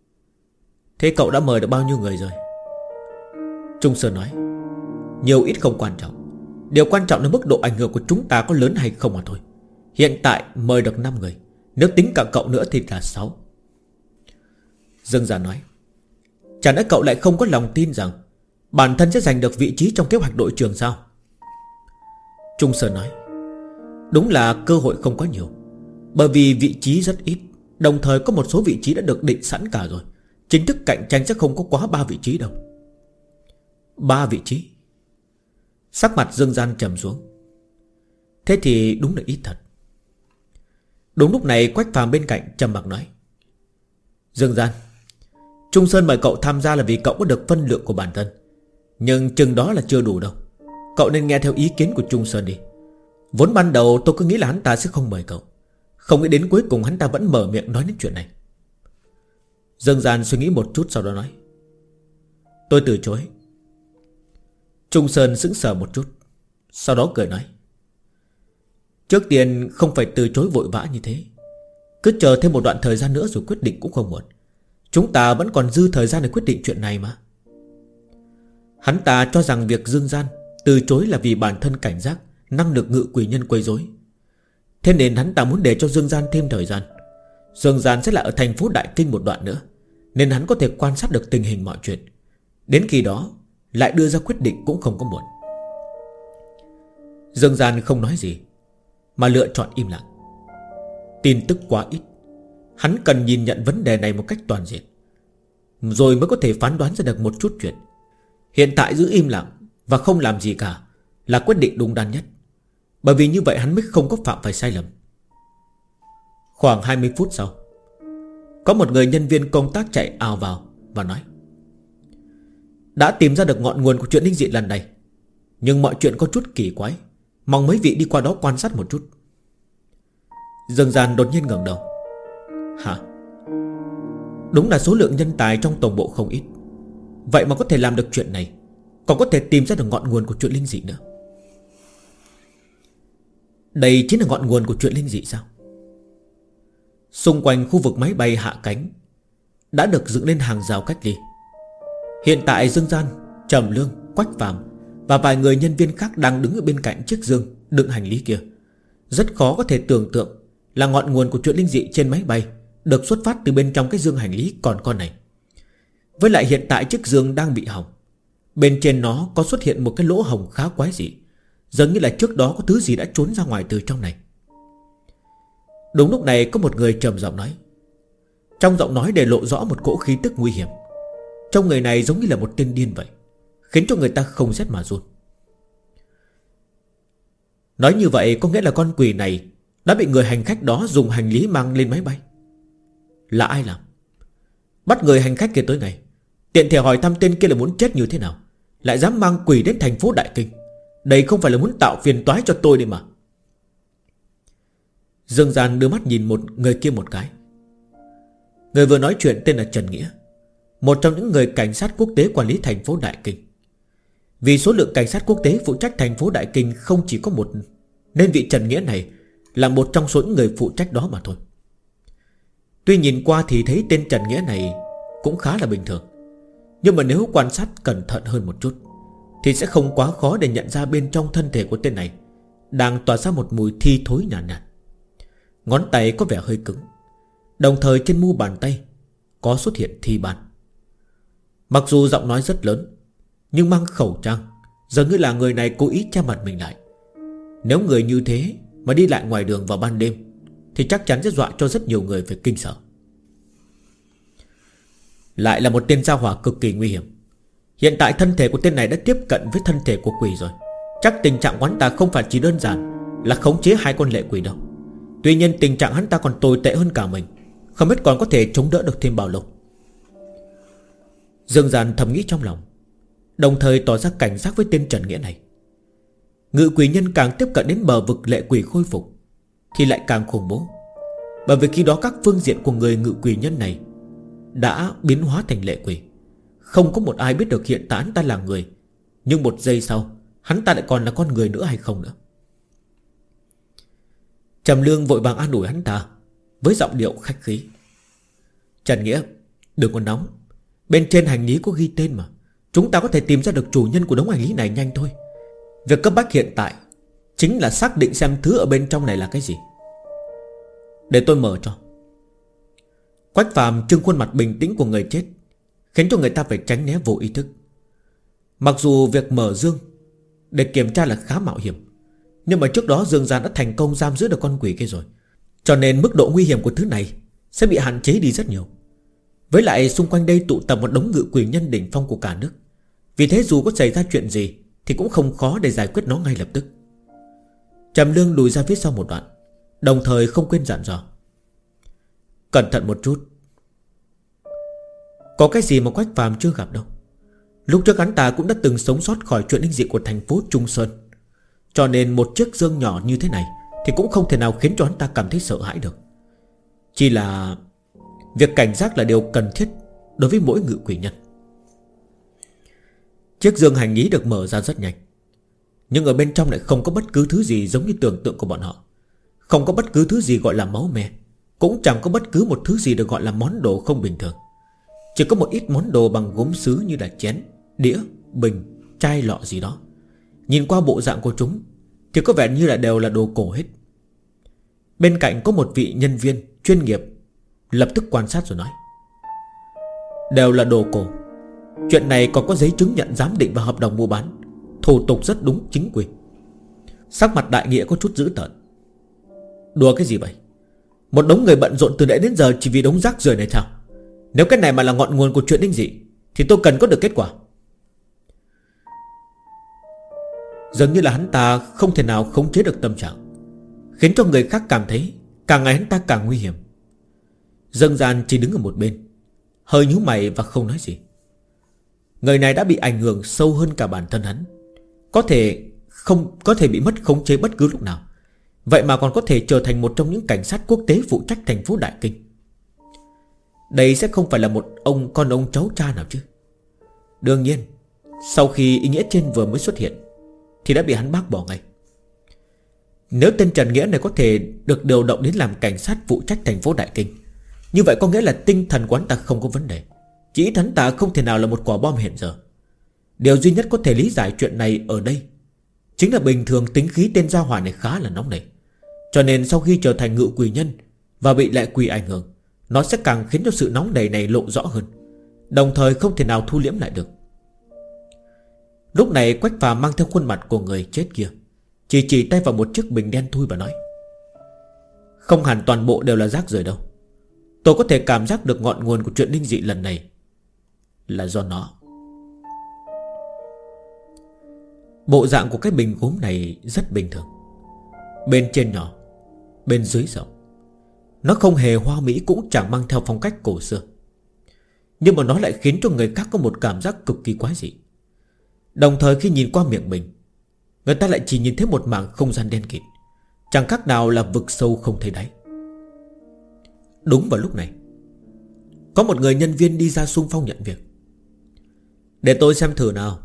Thế cậu đã mời được bao nhiêu người rồi? Trung Sơn nói. Nhiều ít không quan trọng. Điều quan trọng là mức độ ảnh hưởng của chúng ta có lớn hay không mà thôi. Hiện tại mời được 5 người, nếu tính cả cậu nữa thì là 6. Dương Gian nói. Chẳng lẽ cậu lại không có lòng tin rằng bản thân sẽ giành được vị trí trong kế hoạch đội trưởng sao? Trung Sơn nói. Đúng là cơ hội không có nhiều, bởi vì vị trí rất ít. Đồng thời có một số vị trí đã được định sẵn cả rồi. Chính thức cạnh tranh sẽ không có quá 3 vị trí đâu. 3 vị trí? Sắc mặt Dương Gian trầm xuống. Thế thì đúng là ít thật. Đúng lúc này Quách Phàm bên cạnh trầm mặc nói. Dương Gian, Trung Sơn mời cậu tham gia là vì cậu có được phân lượng của bản thân. Nhưng chừng đó là chưa đủ đâu. Cậu nên nghe theo ý kiến của Trung Sơn đi. Vốn ban đầu tôi cứ nghĩ là hắn ta sẽ không mời cậu, không nghĩ đến cuối cùng hắn ta vẫn mở miệng nói đến chuyện này. Dương Gian suy nghĩ một chút sau đó nói. Tôi từ chối. Trung Sơn sững sờ một chút, sau đó cười nói. Trước tiên không phải từ chối vội vã như thế. Cứ chờ thêm một đoạn thời gian nữa rồi quyết định cũng không muộn. Chúng ta vẫn còn dư thời gian để quyết định chuyện này mà. Hắn ta cho rằng việc Dương Gian từ chối là vì bản thân cảnh giác năng lực ngự quỷ nhân quấy rối. Thế nên hắn ta muốn để cho Dương Gian thêm thời gian. Dương Gian sẽ là ở thành phố Đại Kinh một đoạn nữa, nên hắn có thể quan sát được tình hình mọi chuyện. Đến khi đó lại đưa ra quyết định cũng không có muộn. Dương Gian không nói gì, mà lựa chọn im lặng. Tin tức quá ít, hắn cần nhìn nhận vấn đề này một cách toàn diện, rồi mới có thể phán đoán ra được một chút chuyện. Hiện tại giữ im lặng và không làm gì cả là quyết định đúng đắn nhất, bởi vì như vậy hắn mới không có phạm phải sai lầm. Khoảng 20 phút sau, có một người nhân viên công tác chạy ào vào và nói. Đã tìm ra được ngọn nguồn của chuyện linh dị lần này, nhưng mọi chuyện có chút kỳ quái, mong mấy vị đi qua đó quan sát một chút. Dương Gian đột nhiên ngẩng đầu. Hả? Đúng là số lượng nhân tài trong tổng bộ không ít, vậy mà có thể làm được chuyện này, còn có thể tìm ra được ngọn nguồn của chuyện linh dị nữa. Đây chính là ngọn nguồn của chuyện linh dị sao? Xung quanh khu vực máy bay hạ cánh đã được dựng lên hàng rào cách ly. Hiện tại Dương Gian, Trầm Lương, Quách Phàm và vài người nhân viên khác đang đứng ở bên cạnh chiếc giường đựng hành lý kia. Rất khó có thể tưởng tượng là ngọn nguồn của chuyện linh dị trên máy bay được xuất phát từ bên trong cái giường hành lý còn con này. Với lại hiện tại chiếc giường đang bị hỏng, bên trên nó có xuất hiện một cái lỗ hổng khá quái dị, giống như là trước đó có thứ gì đã trốn ra ngoài từ trong này. Đúng lúc này có một người trầm giọng nói. Trong giọng nói để lộ rõ một cỗ khí tức nguy hiểm. Trong người này giống như là một tên điên vậy, khiến cho người ta không rét mà run. Nói như vậy có nghĩa là con quỷ này đã bị người hành khách đó dùng hành lý mang lên máy bay. Là ai làm? Bắt người hành khách kia tới này, tiện thể hỏi thăm tên kia là muốn chết như thế nào, lại dám mang quỷ đến thành phố Đại Kinh. Đây không phải là muốn tạo phiền toái cho tôi đi mà. Dương Gian đưa mắt nhìn một người kia một cái. Người vừa nói chuyện tên là Trần Nghĩa, một trong những người cảnh sát quốc tế quản lý thành phố Đại Kinh. Vì số lượng cảnh sát quốc tế phụ trách thành phố Đại Kinh không chỉ có một, nên vị Trần Nghĩa này là một trong số những người phụ trách đó mà thôi. Tuy nhìn qua thì thấy tên Trần Nghĩa này cũng khá là bình thường, nhưng mà nếu quan sát cẩn thận hơn một chút thì sẽ không quá khó để nhận ra bên trong thân thể của tên này đang tỏa ra một mùi thi thối nhàn nhạt. Ngón tay có vẻ hơi cứng, đồng thời trên mu bàn tay có xuất hiện thi ban. Mặc dù giọng nói rất lớn, nhưng mang khẩu trang, dường như là người này cố ý che mặt mình lại. Nếu người như thế mà đi lại ngoài đường vào ban đêm thì chắc chắn sẽ dọa cho rất nhiều người phải kinh sợ. Lại là một tên gia hỏa cực kỳ nguy hiểm. Hiện tại thân thể của tên này đã tiếp cận với thân thể của quỷ rồi. Chắc tình trạng của hắn ta không phải chỉ đơn giản là khống chế hai con lệ quỷ đâu. Tuy nhiên tình trạng hắn ta còn tồi tệ hơn cả mình, không biết còn có thể chống đỡ được thêm bao lâu. Dương Gian thầm nghĩ trong lòng, đồng thời tỏ ra cảnh giác với tên Trần Nghĩa này. Ngự quỷ nhân càng tiếp cận đến bờ vực lệ quỷ khôi phục thì lại càng khủng bố. Bởi vì khi đó các phương diện của người ngự quỷ nhân này đã biến hóa thành lệ quỷ. Không có một ai biết được hiện tại hắn ta là người, nhưng một giây sau hắn ta lại còn là con người nữa hay không nữa. Trầm Lương vội vàng an ủi hắn ta với giọng điệu khách khí. Trần Nghĩa, đừng có nóng. Bên trên hành lý có ghi tên mà. Chúng ta có thể tìm ra được chủ nhân của đống hành lý này nhanh thôi. Việc cấp bách hiện tại chính là xác định xem thứ ở bên trong này là cái gì. Để tôi mở cho. Quách Phàm trưng khuôn mặt bình tĩnh của người chết, khiến cho người ta phải tránh né vô ý thức. Mặc dù việc mở dương để kiểm tra là khá mạo hiểm, nhưng mà trước đó Dương Gian đã thành công giam giữ được con quỷ kia rồi, cho nên mức độ nguy hiểm của thứ này sẽ bị hạn chế đi rất nhiều. Với lại xung quanh đây tụ tập một đống ngự quỷ nhân đỉnh phong của cả nước, vì thế dù có xảy ra chuyện gì thì cũng không khó để giải quyết nó ngay lập tức. Trầm Lương lùi ra phía sau một đoạn, đồng thời không quên dặn dò. Cẩn thận một chút. Có cái gì mà Quách Phàm chưa gặp đâu. Lúc trước hắn ta cũng đã từng sống sót khỏi chuyện linh dị của thành phố Trung Sơn, cho nên một chiếc dương nhỏ như thế này thì cũng không thể nào khiến cho hắn ta cảm thấy sợ hãi được. Chỉ là việc cảnh giác là điều cần thiết đối với mỗi ngự quỷ nhân. Chiếc dương hành lý được mở ra rất nhanh, nhưng ở bên trong lại không có bất cứ thứ gì giống như tưởng tượng của bọn họ. Không có bất cứ thứ gì gọi là máu me, cũng chẳng có bất cứ một thứ gì được gọi là món đồ không bình thường. Chỉ có một ít món đồ bằng gốm sứ như là chén, đĩa, bình, chai lọ gì đó. Nhìn qua bộ dạng của chúng thì có vẻ như là đều là đồ cổ hết. Bên cạnh có một vị nhân viên chuyên nghiệp lập tức quan sát rồi nói. Đều là đồ cổ. Chuyện này còn có giấy chứng nhận giám định và hợp đồng mua bán, thủ tục rất đúng chính quy. Sắc mặt Đại Nghĩa có chút dữ tợn. Đùa cái gì vậy? Một đống người bận rộn từ nãy đến giờ chỉ vì đống rác rưởi này sao? Nếu cái này mà là ngọn nguồn của chuyện linh dị thì tôi cần có được kết quả. Dường như là hắn ta không thể nào khống chế được tâm trạng, khiến cho người khác cảm thấy càng ngày hắn ta càng nguy hiểm. Dương Gian chỉ đứng ở một bên, hơi nhíu mày và không nói gì. Người này đã bị ảnh hưởng sâu hơn cả bản thân hắn, có thể bị mất khống chế bất cứ lúc nào. Vậy mà còn có thể trở thành một trong những cảnh sát quốc tế phụ trách thành phố Đại Kinh. Đây sẽ không phải là một con ông cháu cha nào chứ. Đương nhiên, sau khi ý nghĩa trên vừa mới xuất hiện thì đã bị hắn bác bỏ ngay. Nếu tên Trần Nghĩa này có thể được điều động đến làm cảnh sát phụ trách thành phố Đại Kinh, như vậy có nghĩa là tinh thần của hắn ta không có vấn đề. Chỉ ít hắn ta không thể nào là một quả bom hiện giờ. Điều duy nhất có thể lý giải chuyện này ở đây chính là bình thường tính khí tên gia hỏa này khá là nóng nảy, cho nên sau khi trở thành ngự quỷ nhân và bị lệ quỷ ảnh hưởng, nó sẽ càng khiến cho sự nóng nảy này lộ rõ hơn, đồng thời không thể nào thu liễm lại được. Lúc này Quách Phàm mang theo khuôn mặt của người chết kia, chỉ tay vào một chiếc bình đen thui và nói. Không hẳn toàn bộ đều là rác rưởi đâu. Tôi có thể cảm giác được ngọn nguồn của chuyện linh dị lần này là do nó. Bộ dạng của cái bình gốm này rất bình thường. Bên trên nhỏ, bên dưới rộng. Nó không hề hoa mỹ, cũng chẳng mang theo phong cách cổ xưa. Nhưng mà nó lại khiến cho người khác có một cảm giác cực kỳ quái dị. Đồng thời khi nhìn qua miệng bình, người ta lại chỉ nhìn thấy một mảng không gian đen kịt, chẳng khác nào là vực sâu không thấy đáy. Đúng vào lúc này, có một người nhân viên đi ra xung phong nhận việc. Để tôi xem thử nào.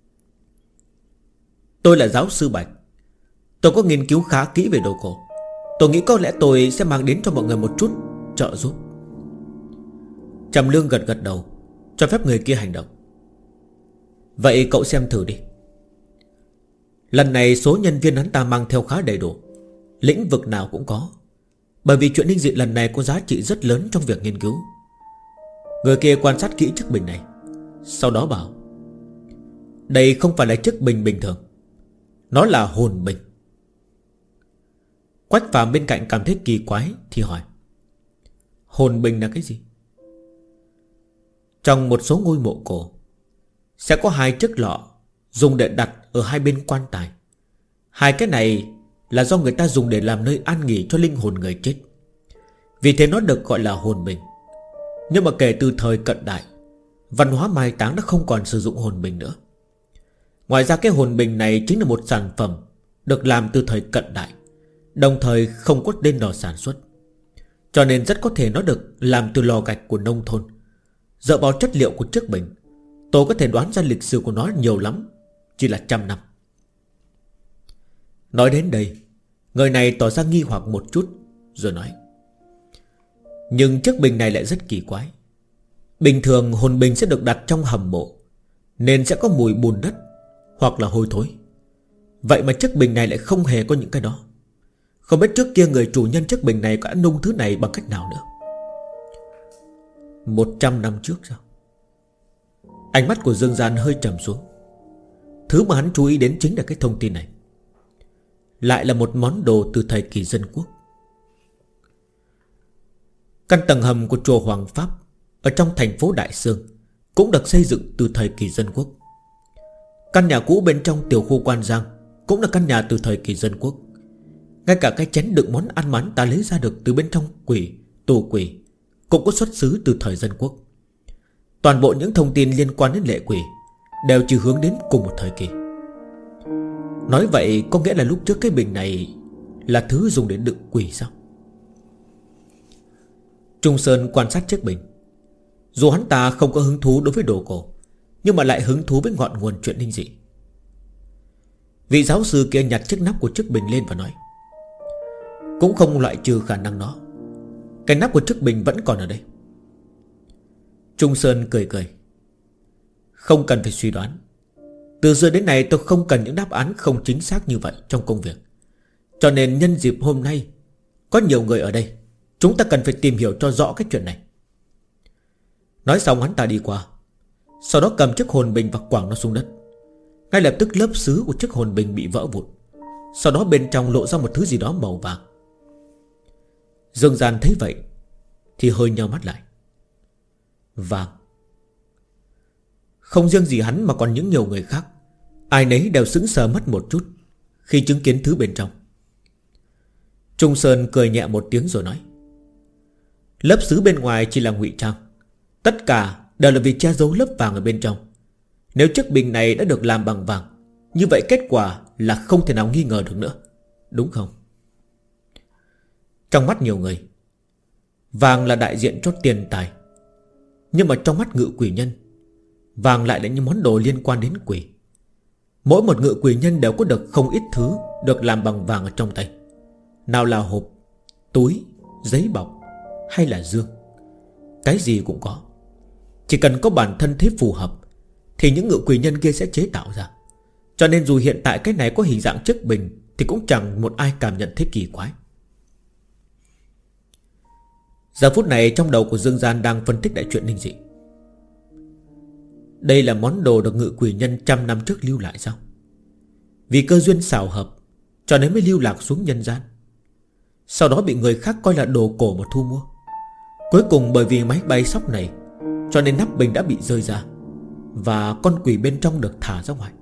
Tôi là giáo sư Bạch. Tôi có nghiên cứu khá kỹ về đồ cổ. Tôi nghĩ có lẽ tôi sẽ mang đến cho mọi người một chút trợ giúp. Trầm Lương gật gật đầu, cho phép người kia hành động. Vậy cậu xem thử đi. Lần này số nhân viên hắn ta mang theo khá đầy đủ, lĩnh vực nào cũng có. Bởi vì chuyện linh dị lần này có giá trị rất lớn trong việc nghiên cứu. Người kia quan sát kỹ chiếc bình này, sau đó bảo: đây không phải là chiếc bình bình thường, nó là hồn bình. Quách Phàm bên cạnh cảm thấy kỳ quái thì hỏi: hồn bình là cái gì? Trong một số ngôi mộ cổ sẽ có hai chiếc lọ dùng để đặt ở hai bên quan tài. Hai cái này là do người ta dùng để làm nơi an nghỉ cho linh hồn người chết, vì thế nó được gọi là hồn bình. Nhưng mà kể từ thời cận đại, văn hóa mai táng đã không còn sử dụng hồn bình nữa. Ngoài ra cái hồn bình này chính là một sản phẩm được làm từ thời cận đại, đồng thời không có tên lò sản xuất, cho nên rất có thể nó được làm từ lò gạch của nông thôn. Dựa vào chất liệu của chiếc bình, tôi có thể đoán ra lịch sử của nó nhiều lắm, chỉ là 100 năm. Nói đến đây, người này tỏ ra nghi hoặc một chút, rồi nói: nhưng chiếc bình này lại rất kỳ quái. Bình thường hồn bình sẽ được đặt trong hầm mộ, nên sẽ có mùi bùn đất hoặc là hôi thối. Vậy mà chiếc bình này lại không hề có những cái đó. Không biết trước kia người chủ nhân chiếc bình này có nung thứ này bằng cách nào nữa. 100 năm trước sao? Ánh mắt của Dương Gian hơi trầm xuống. Thứ mà hắn chú ý đến chính là cái thông tin này. Lại là một món đồ từ thời kỳ dân quốc. Căn tầng hầm của chùa Hoàng Pháp ở trong thành phố Đại Sương cũng được xây dựng từ thời kỳ dân quốc. Căn nhà cũ bên trong tiểu khu Quan Giang cũng là căn nhà từ thời kỳ dân quốc. Ngay cả cái chén đựng món ăn mắn ta lấy ra được từ bên trong tù quỷ cũng có xuất xứ từ thời dân quốc. Toàn bộ những thông tin liên quan đến lệ quỷ đều chỉ hướng đến cùng một thời kỳ. Nói vậy có nghĩa là lúc trước cái bình này là thứ dùng để đựng quỷ sao? Trung Sơn quan sát chiếc bình. Dù hắn ta không có hứng thú đối với đồ cổ, nhưng mà lại hứng thú với ngọn nguồn chuyện linh dị. Vị giáo sư kia nhặt chiếc nắp của chiếc bình lên và nói: cũng không loại trừ khả năng đó. Cái nắp của chiếc bình vẫn còn ở đây. Trung Sơn cười cười: không cần phải suy đoán. Từ xưa đến nay tôi không cần những đáp án không chính xác như vậy trong công việc. Cho nên nhân dịp hôm nay có nhiều người ở đây, chúng ta cần phải tìm hiểu cho rõ cái chuyện này. Nói xong hắn ta đi qua, sau đó cầm chiếc hồn bình và quẳng nó xuống đất. Ngay lập tức lớp sứ của chiếc hồn bình bị vỡ vụn. Sau đó bên trong lộ ra một thứ gì đó màu vàng. Dương Gian thấy vậy thì hơi nheo mắt lại. Vàng. Không riêng gì hắn mà còn những nhiều người khác, ai nấy đều sững sờ mất một chút khi chứng kiến thứ bên trong. Trung Sơn cười nhẹ một tiếng rồi nói: lớp sứ bên ngoài chỉ là ngụy trang, tất cả đều là vì che giấu lớp vàng ở bên trong. Nếu chiếc bình này đã được làm bằng vàng, như vậy kết quả là không thể nào nghi ngờ được nữa, đúng không? Trong mắt nhiều người, vàng là đại diện cho tiền tài. Nhưng mà trong mắt ngự quỷ nhân, vàng lại là những món đồ liên quan đến quỷ. Mỗi một ngự quỷ nhân đều có được không ít thứ được làm bằng vàng ở trong tay. Nào là hộp, túi, giấy bọc hay là dương, cái gì cũng có. Chỉ cần có bản thân thế phù hợp thì những ngự quỷ nhân kia sẽ chế tạo ra. Cho nên dù hiện tại cái này có hình dạng chiếc bình thì cũng chẳng một ai cảm nhận thấy kỳ quái. Giờ phút này trong đầu của Dương Gian đang phân tích đại chuyện linh dị. Đây là món đồ được ngự quỷ nhân 100 năm trước lưu lại sao? Vì cơ duyên xảo hợp cho nên mới lưu lạc xuống nhân gian. sau đó bị người khác coi là đồ cổ mà thu mua. Cuối cùng bởi vì máy bay sóc này, cho nên nắp bình đã bị rơi ra, và con quỷ bên trong được thả ra ngoài.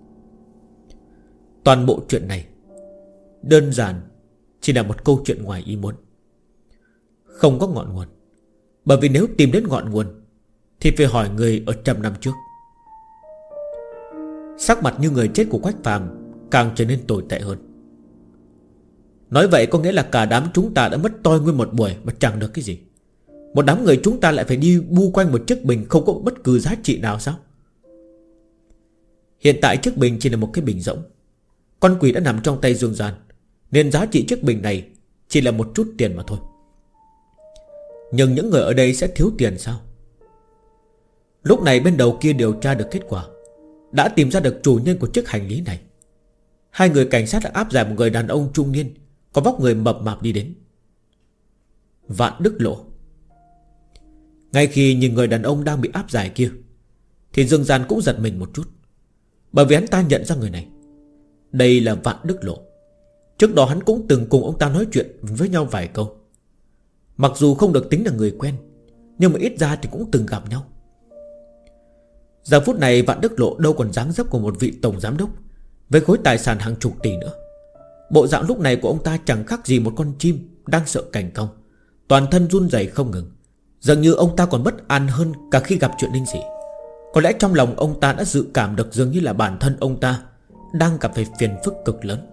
Toàn bộ chuyện này đơn giản chỉ là một câu chuyện ngoài ý muốn, không có ngọn nguồn. Bởi vì nếu tìm đến ngọn nguồn thì phải hỏi người ở 100 năm trước. Sắc mặt như người chết của Quách Phàm càng trở nên tồi tệ hơn. Nói vậy có nghĩa là cả đám chúng ta đã mất toi nguyên một buổi mà chẳng được cái gì. Một đám người chúng ta lại phải đi bu quanh một chiếc bình không có bất cứ giá trị nào sao? Hiện tại chiếc bình chỉ là một cái bình rỗng. Con quỷ đã nằm trong tay Dương Gian, nên giá trị chiếc bình này chỉ là một chút tiền mà thôi. Nhưng những người ở đây sẽ thiếu tiền sao? Lúc này bên đầu kia điều tra được kết quả, đã tìm ra được chủ nhân của chiếc hành lý này. Hai người cảnh sát đã áp giải một người đàn ông trung niên, có vóc người mập mạp đi đến. Vạn Đức Lộ. Ngay khi nhìn người đàn ông đang bị áp giải kia, thì Dương Gian cũng giật mình một chút, bởi vì hắn ta nhận ra người này. Đây là Vạn Đức Lộ. Trước đó hắn cũng từng cùng ông ta nói chuyện với nhau vài câu. Mặc dù không được tính là người quen, nhưng mà ít ra thì cũng từng gặp nhau. Giờ phút này Vạn Đức Lộ đâu còn dáng dấp của một vị tổng giám đốc với khối tài sản hàng chục tỷ nữa. Bộ dạng lúc này của ông ta chẳng khác gì một con chim đang sợ cảnh cong, toàn thân run rẩy không ngừng. Dường như ông ta còn bất an hơn cả khi gặp chuyện linh dị. Có lẽ trong lòng ông ta đã dự cảm được dường như là bản thân ông ta đang gặp phải phiền phức cực lớn.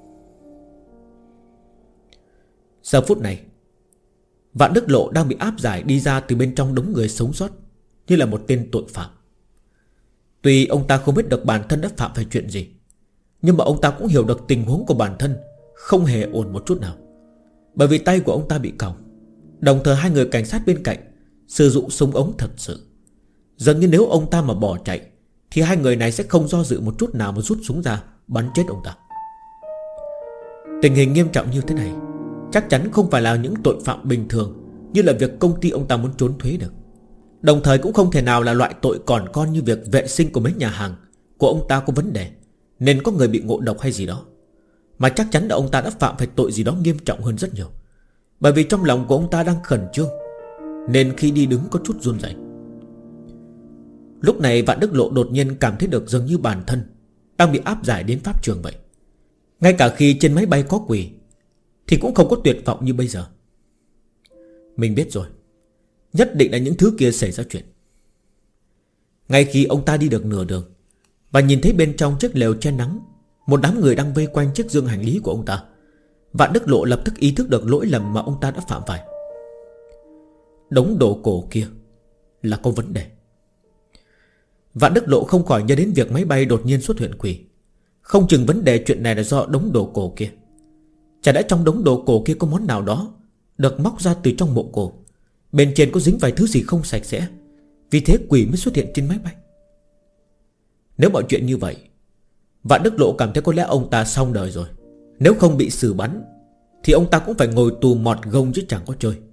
Giờ phút này Vạn Đức Lộ đang bị áp giải đi ra từ bên trong đống người sống sót, như là một tên tội phạm. Tuy ông ta không biết được bản thân đã phạm phải chuyện gì, nhưng mà ông ta cũng hiểu được tình huống của bản thân không hề ổn một chút nào. Bởi vì tay của ông ta bị còng, đồng thời hai người cảnh sát bên cạnh sử dụng súng ống thật sự. Dường như nếu ông ta mà bỏ chạy thì hai người này sẽ không do dự một chút nào mà rút súng ra bắn chết ông ta. Tình hình nghiêm trọng như thế này chắc chắn không phải là những tội phạm bình thường, như là việc công ty ông ta muốn trốn thuế được. Đồng thời cũng không thể nào là loại tội còn con như việc vệ sinh của mấy nhà hàng của ông ta có vấn đề, nên có người bị ngộ độc hay gì đó. Mà chắc chắn là ông ta đã phạm phải tội gì đó nghiêm trọng hơn rất nhiều. Bởi vì trong lòng của ông ta đang khẩn trương, nên khi đi đứng có chút run rẩy. Lúc này Vạn Đức Lộ đột nhiên cảm thấy được dường như bản thân đang bị áp giải đến pháp trường vậy. Ngay cả khi trên máy bay có quỷ thì cũng không có tuyệt vọng như bây giờ. Mình biết rồi, nhất định là những thứ kia xảy ra chuyện. Ngay khi ông ta đi được nửa đường và nhìn thấy bên trong chiếc lều che nắng một đám người đang vây quanh chiếc dương hành lý của ông ta, Vạn Đức Lộ lập tức ý thức được lỗi lầm mà ông ta đã phạm phải. Đống đồ cổ kia là có vấn đề. Vạn Đức Lộ không khỏi nhớ đến việc máy bay đột nhiên xuất hiện quỷ. Không chừng vấn đề chuyện này là do đống đồ cổ kia. Chả lẽ trong đống đồ cổ kia có món nào đó được móc ra từ trong mộ cổ, bên trên có dính vài thứ gì không sạch sẽ, vì thế quỷ mới xuất hiện trên máy bay. Nếu mọi chuyện như vậy, Vạn Đức Lộ cảm thấy có lẽ ông ta xong đời rồi. Nếu không bị xử bắn thì ông ta cũng phải ngồi tù mọt gông chứ chẳng có chơi.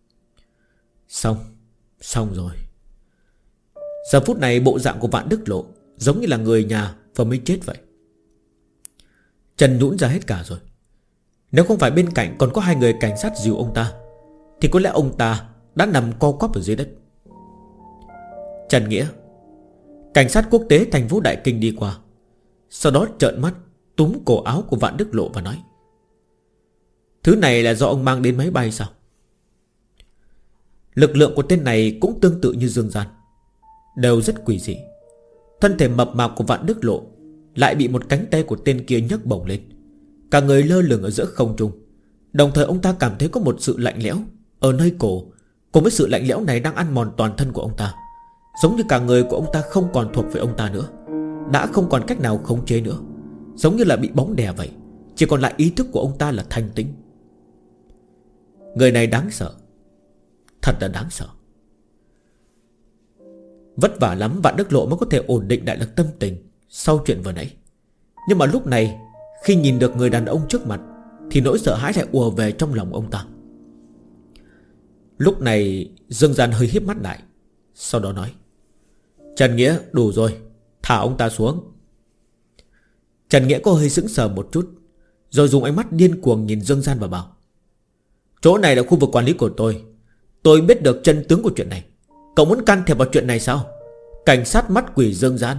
Xong rồi. Giờ phút này bộ dạng của Vạn Đức Lộ giống như là người nhà vừa mới chết vậy. Chân nhũn ra hết cả rồi. Nếu không phải bên cạnh còn có hai người cảnh sát dìu ông ta thì có lẽ ông ta đã nằm co quắp ở dưới đất. Trần Nghĩa, cảnh sát quốc tế thành phố Đại Kinh đi qua, sau đó trợn mắt túm cổ áo của Vạn Đức Lộ và nói: thứ này là do ông mang đến máy bay sao? Lực lượng của tên này cũng tương tự như Dương Gian, đều rất quỷ dị. Thân thể mập mạp của Vạn Đức Lộ lại bị một cánh tay của tên kia nhấc bổng lên, cả người lơ lửng ở giữa không trung. Đồng thời ông ta cảm thấy có một sự lạnh lẽo ở nơi cổ, cùng với sự lạnh lẽo này đang ăn mòn toàn thân của ông ta. Giống như cả người của ông ta không còn thuộc về ông ta nữa, đã không còn cách nào khống chế nữa, giống như là bị bóng đè vậy. Chỉ còn lại ý thức của ông ta là thanh tĩnh. Người này đáng sợ, thật là đáng sợ. Vất vả lắm Vạn Đức Lộ mới có thể ổn định lại được tâm tình sau chuyện vừa nãy. Nhưng mà lúc này khi nhìn được người đàn ông trước mặt thì nỗi sợ hãi lại ùa về trong lòng ông ta. Lúc này Dương Gian hơi híp mắt lại, sau đó nói: Trần Nghĩa, đủ rồi, thả ông ta xuống. Trần Nghĩa có hơi sững sờ một chút, rồi dùng ánh mắt điên cuồng nhìn Dương Gian và bảo: Chỗ này là khu vực quản lý của tôi. Tôi biết được chân tướng của chuyện này. Cậu muốn can thiệp vào chuyện này sao? Cảnh sát mắt quỷ Dương Gian.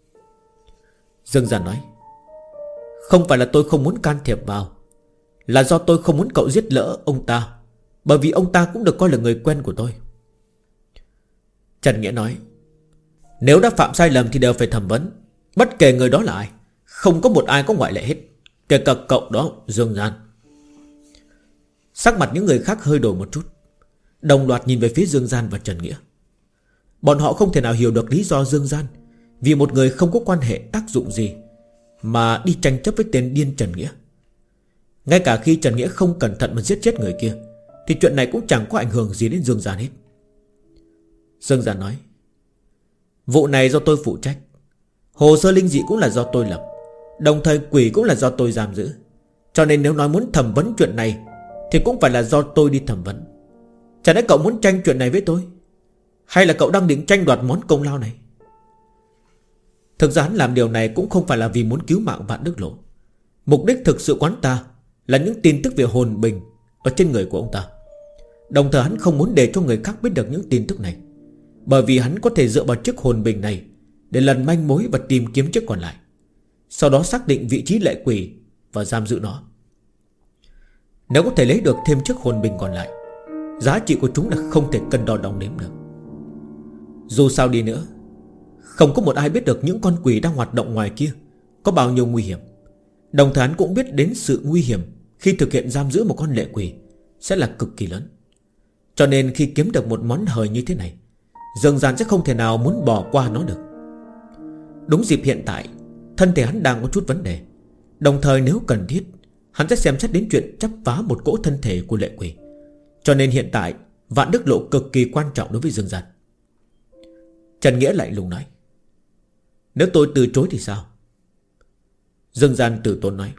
Dương Gian nói: Không phải là tôi không muốn can thiệp vào, là do tôi không muốn cậu giết lỡ ông ta, bởi vì ông ta cũng được coi là người quen của tôi. Trần Nghĩa nói: Nếu đã phạm sai lầm thì đều phải thẩm vấn, bất kể người đó là ai. Không có một ai có ngoại lệ hết, kể cả cậu đó Dương Gian. Sắc mặt những người khác hơi đổi một chút, đồng loạt nhìn về phía Dương Gian và Trần Nghĩa. Bọn họ không thể nào hiểu được lý do Dương Gian vì một người không có quan hệ tác dụng gì mà đi tranh chấp với tên điên Trần Nghĩa. Ngay cả khi Trần Nghĩa không cẩn thận mà giết chết người kia thì chuyện này cũng chẳng có ảnh hưởng gì đến Dương Gian hết. Dương Gian nói: Vụ này do tôi phụ trách, hồ sơ linh dị cũng là do tôi lập, đồng thời quỷ cũng là do tôi giam giữ. Cho nên nếu nói muốn thẩm vấn chuyện này thì cũng phải là do tôi đi thẩm vấn. Chẳng lẽ cậu muốn tranh chuyện này với tôi, hay là cậu đang định tranh đoạt món công lao này? Thực ra hắn làm điều này cũng không phải là vì muốn cứu mạng Vạn Đức Lộ. Mục đích thực sự của hắn ta là những tin tức về hồn bình ở trên người của ông ta. Đồng thời hắn không muốn để cho người khác biết được những tin tức này, bởi vì hắn có thể dựa vào chiếc hồn bình này để lần manh mối và tìm kiếm chiếc còn lại, sau đó xác định vị trí lệ quỷ và giam giữ nó. Nếu có thể lấy được thêm chiếc hồn bình còn lại, giá trị của chúng là không thể cân đo đong đếm được. Dù sao đi nữa, không có một ai biết được những con quỷ đang hoạt động ngoài kia có bao nhiêu nguy hiểm. Đồng thời hắn cũng biết đến sự nguy hiểm khi thực hiện giam giữ một con lệ quỷ sẽ là cực kỳ lớn. Cho nên khi kiếm được một món hời như thế này, Dương Gian sẽ không thể nào muốn bỏ qua nó được. Đúng dịp hiện tại thân thể hắn đang có chút vấn đề, đồng thời nếu cần thiết hắn sẽ xem xét đến chuyện chắp vá một cỗ thân thể của lệ quỷ. Cho nên hiện tại Vạn Đức Lộ cực kỳ quan trọng đối với Dương Gian. Trần Nghĩa lạnh lùng nói: Nếu tôi từ chối thì sao? Dương Gian từ tốn nói: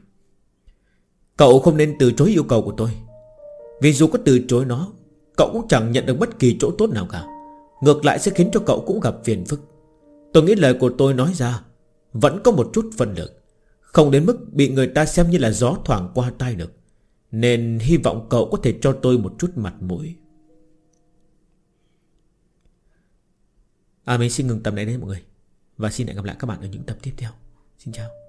Cậu không nên từ chối yêu cầu của tôi, vì dù có từ chối nó, cậu cũng chẳng nhận được bất kỳ chỗ tốt nào cả, ngược lại sẽ khiến cho cậu cũng gặp phiền phức. Tôi nghĩ lời của tôi nói ra vẫn có một chút phân lượng, không đến mức bị người ta xem như là gió thoảng qua tai được. Nên hy vọng cậu có thể cho tôi một chút mặt mũi. Mình xin ngừng tập này đấy mọi người, và xin hẹn gặp lại các bạn ở những tập tiếp theo. Xin chào.